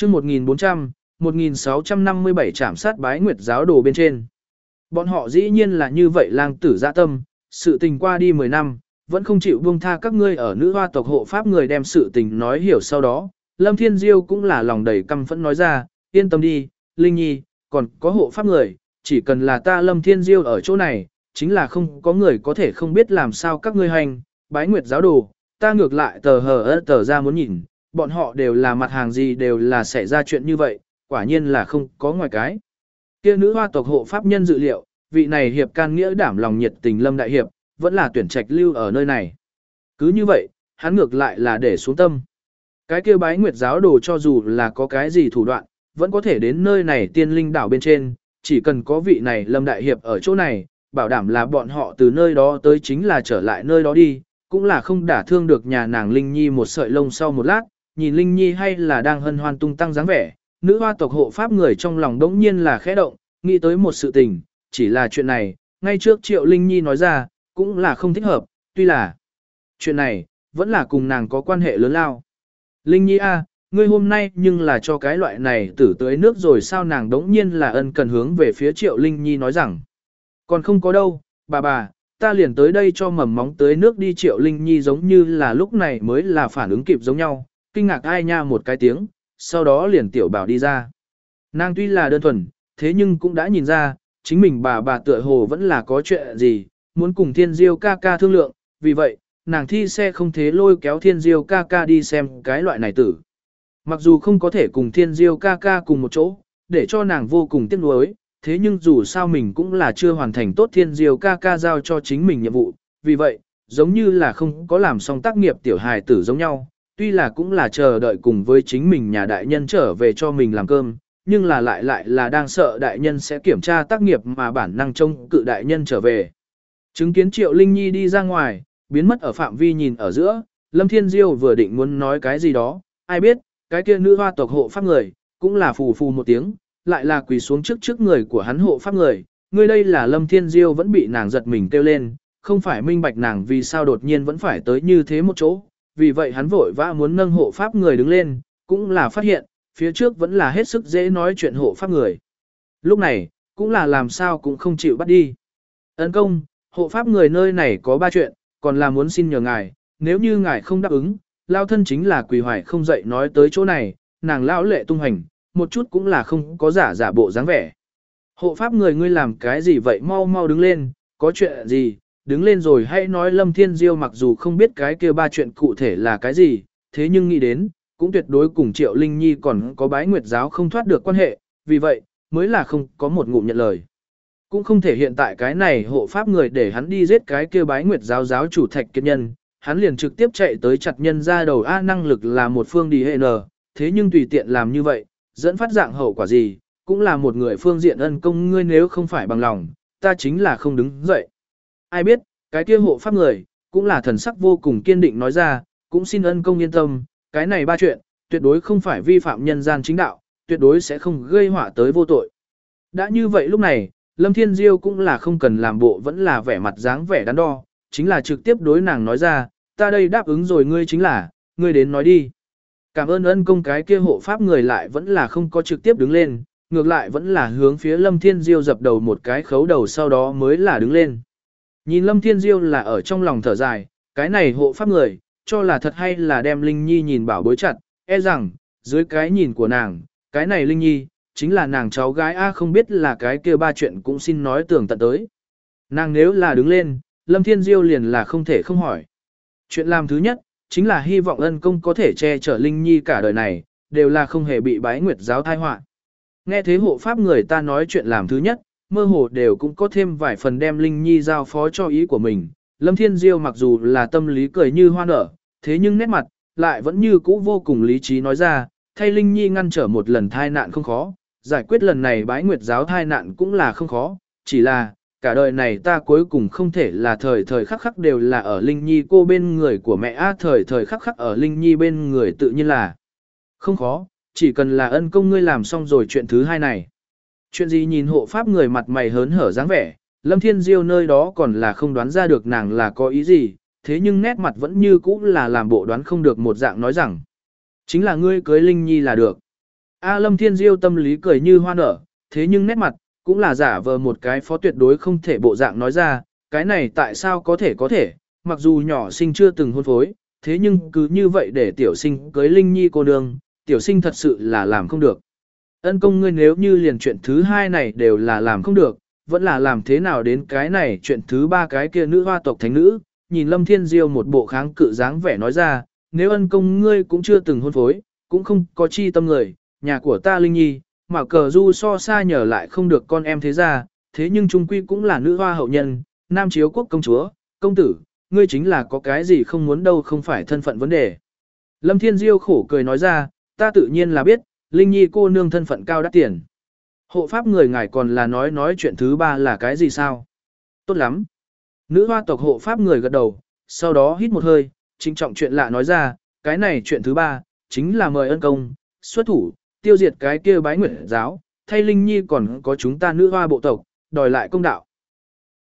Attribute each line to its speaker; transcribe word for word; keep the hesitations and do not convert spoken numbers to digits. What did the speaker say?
Speaker 1: chương một nghìn bốn trăm, một nghìn sáu trăm năm mươi bảy trảm sát bái nguyệt giáo đồ bên trên. Bọn họ dĩ nhiên là như vậy lang tử dạ tâm, sự tình qua đi mười năm, vẫn không chịu buông tha các ngươi ở nữ hoa tộc hộ pháp người đem sự tình nói hiểu sau đó. Lâm Thiên Diêu cũng là lòng đầy căm phẫn nói ra, yên tâm đi, Linh Nhi, còn có hộ pháp người, chỉ cần là ta Lâm Thiên Diêu ở chỗ này, chính là không có người có thể không biết làm sao các ngươi hành, bái nguyệt giáo đồ, ta ngược lại tờ hờ ớt tờ ra muốn nhìn, bọn họ đều là mặt hàng gì đều là xảy ra chuyện như vậy, quả nhiên là không có ngoài cái. Kia nữ hoa tộc hộ pháp nhân dự liệu, vị này hiệp can nghĩa đảm lòng nhiệt tình Lâm đại hiệp, vẫn là tuyển trạch lưu ở nơi này. Cứ như vậy, hắn ngược lại là để xuống tâm. Cái kia bái nguyệt giáo đồ cho dù là có cái gì thủ đoạn, vẫn có thể đến nơi này tiên linh đảo bên trên, chỉ cần có vị này Lâm đại hiệp ở chỗ này, bảo đảm là bọn họ từ nơi đó tới chính là trở lại nơi đó đi, cũng là không đả thương được nhà nàng Linh Nhi một sợi lông sau một lát, nhìn Linh Nhi hay là đang hân hoan tung tăng dáng vẻ, nữ hoa tộc hộ pháp người trong lòng đống nhiên là khẽ động, nghĩ tới một sự tình, chỉ là chuyện này, ngay trước Triệu Linh Nhi nói ra, cũng là không thích hợp, tuy là chuyện này, vẫn là cùng nàng có quan hệ lớn lao. Linh Nhi a, ngươi hôm nay nhưng là cho cái loại này tử tới nước rồi sao nàng đống nhiên là ân cần hướng về phía Triệu Linh Nhi nói rằng, còn không có đâu, bà bà, ta liền tới đây cho mầm móng tới nước đi. Triệu Linh Nhi giống như là lúc này mới là phản ứng kịp giống nhau, kinh ngạc ai nha một cái tiếng, sau đó liền tiểu bảo đi ra. Nàng tuy là đơn thuần, thế nhưng cũng đã nhìn ra, chính mình bà bà tựa hồ vẫn là có chuyện gì, muốn cùng Thiên Diêu ca ca thương lượng, vì vậy, nàng thi xe không thế lôi kéo Thiên Diêu ca ca đi xem cái loại này tử. Mặc dù không có thể cùng Thiên Diêu ca ca cùng một chỗ, để cho nàng vô cùng tiếc nuối, thế nhưng dù sao mình cũng là chưa hoàn thành tốt Thiên Diêu ca ca giao cho chính mình nhiệm vụ, vì vậy, giống như là không có làm xong tác nghiệp tiểu hài tử giống nhau, tuy là cũng là chờ đợi cùng với chính mình nhà đại nhân trở về cho mình làm cơm, nhưng là lại lại là đang sợ đại nhân sẽ kiểm tra tác nghiệp mà bản năng trông cự đại nhân trở về. Chứng kiến Triệu Linh Nhi đi ra ngoài, biến mất ở phạm vi nhìn ở giữa, Lâm Thiên Diêu vừa định muốn nói cái gì đó, ai biết, cái kia nữ hoa tộc hộ pháp người, cũng là phù phù một tiếng, lại là quỳ xuống trước trước người của hắn hộ pháp người, người đây là Lâm Thiên Diêu vẫn bị nàng giật mình kêu lên, không phải minh bạch nàng vì sao đột nhiên vẫn phải tới như thế một chỗ, vì vậy hắn vội vã muốn nâng hộ pháp người đứng lên, cũng là phát hiện, phía trước vẫn là hết sức dễ nói chuyện hộ pháp người. Lúc này, cũng là làm sao cũng không chịu bắt đi. Ấn công, hộ pháp người nơi này có ba chuyện, còn là muốn xin nhờ ngài, nếu như ngài không đáp ứng, lao thân chính là quỳ hoài không dậy nói tới chỗ này, nàng lão lệ tung hành, một chút cũng là không có giả giả bộ dáng vẻ. Hộ pháp người ngươi làm cái gì vậy, mau mau đứng lên, có chuyện gì, đứng lên rồi hãy nói. Lâm Thiên Diêu mặc dù không biết cái kia ba chuyện cụ thể là cái gì, thế nhưng nghĩ đến, cũng tuyệt đối cùng Triệu Linh Nhi còn có bái nguyệt giáo không thoát được quan hệ, vì vậy, mới là không có một ngụm nhận lời. Cũng không thể hiện tại cái này hộ pháp người để hắn đi giết cái kia bái nguyệt giáo giáo chủ Thạch Kiệt Nhân, hắn liền trực tiếp chạy tới chặt nhân ra đầu. A năng lực là một phương đi hệ nờ, thế nhưng tùy tiện làm như vậy, dẫn phát dạng hậu quả gì, cũng là một người phương diện ân công, ngươi nếu không phải bằng lòng, ta chính là không đứng dậy. Ai biết, cái kia hộ pháp người, cũng là thần sắc vô cùng kiên định nói ra, cũng xin ân công yên tâm, cái này ba chuyện, tuyệt đối không phải vi phạm nhân gian chính đạo, tuyệt đối sẽ không gây họa tới vô tội. Đã như vậy lúc này, Lâm Thiên Diêu cũng là không cần làm bộ vẫn là vẻ mặt dáng vẻ đắn đo, chính là trực tiếp đối nàng nói ra, ta đây đáp ứng rồi, ngươi chính là, ngươi đến nói đi. Cảm ơn ân công. Cái kia hộ pháp người lại vẫn là không có trực tiếp đứng lên, ngược lại vẫn là hướng phía Lâm Thiên Diêu dập đầu một cái khấu đầu, sau đó mới là đứng lên. Nhìn Lâm Thiên Diêu là ở trong lòng thở dài, cái này hộ pháp người, cho là thật hay là đem Linh Nhi nhìn bảo bối chặt, e rằng, dưới cái nhìn của nàng, cái này Linh Nhi, chính là nàng cháu gái A, không biết là cái kia ba chuyện cũng xin nói tường tận tới. Nàng nếu là đứng lên, Lâm Thiên Diêu liền là không thể không hỏi. Chuyện làm thứ nhất, chính là hy vọng ân công có thể che chở Linh Nhi cả đời này, đều là không hề bị bái nguyệt giáo thai họa. Nghe thế hộ pháp người ta nói chuyện làm thứ nhất, mơ hồ đều cũng có thêm vài phần đem Linh Nhi giao phó cho ý của mình. Lâm Thiên Diêu mặc dù là tâm lý cười như hoa nở, thế nhưng nét mặt, lại vẫn như cũ vô cùng lý trí nói ra, thay Linh Nhi ngăn trở một lần thai nạn không khó, giải quyết lần này bái nguyệt giáo thai nạn cũng là không khó, chỉ là, cả đời này ta cuối cùng không thể là thời thời khắc khắc đều là ở Linh Nhi cô bên người của mẹ A, thời thời khắc khắc ở Linh Nhi bên người tự nhiên là không khó, chỉ cần là ân công ngươi làm xong rồi chuyện thứ hai này. Chuyện gì? Nhìn hộ pháp người mặt mày hớn hở dáng vẻ, Lâm Thiên Diêu nơi đó còn là không đoán ra được nàng là có ý gì, thế nhưng nét mặt vẫn như cũ là làm bộ đoán không được một dạng nói rằng, chính là ngươi cưới Linh Nhi là được. A Lâm Thiên Diêu tâm lý cười như hoa nở, thế nhưng nét mặt, cũng là giả vờ một cái phó tuyệt đối không thể bộ dạng nói ra, cái này tại sao có thể có thể, mặc dù nhỏ sinh chưa từng hôn phối, thế nhưng cứ như vậy để tiểu sinh cưới Linh Nhi cô nương, tiểu sinh thật sự là làm không được. Ân công ngươi nếu như liền chuyện thứ hai này đều là làm không được, vẫn là làm thế nào đến cái này chuyện thứ ba cái kia nữ hoa tộc thánh nữ, nhìn Lâm Thiên Diêu một bộ kháng cự dáng vẻ nói ra, nếu ân công ngươi cũng chưa từng hôn phối, cũng không có chi tâm người, nhà của ta Linh Nhi, mà cờ du so xa nhờ lại không được con em thế ra, thế nhưng trung quy cũng là nữ hoa hậu nhân, nam chiếu quốc công chúa, công tử, ngươi chính là có cái gì không muốn đâu không phải thân phận vấn đề. Lâm Thiên Diêu khổ cười nói ra, ta tự nhiên là biết, Linh Nhi cô nương thân phận cao đắt tiền. Hộ pháp người ngài còn là nói nói chuyện thứ ba là cái gì sao? Tốt lắm. Nữ hoa tộc hộ pháp người gật đầu, sau đó hít một hơi, trinh trọng chuyện lạ nói ra, cái này chuyện thứ ba, chính là mời ân công, xuất thủ, tiêu diệt cái kia bái nguyệt giáo, thay Linh Nhi còn có chúng ta nữ hoa bộ tộc, đòi lại công đạo.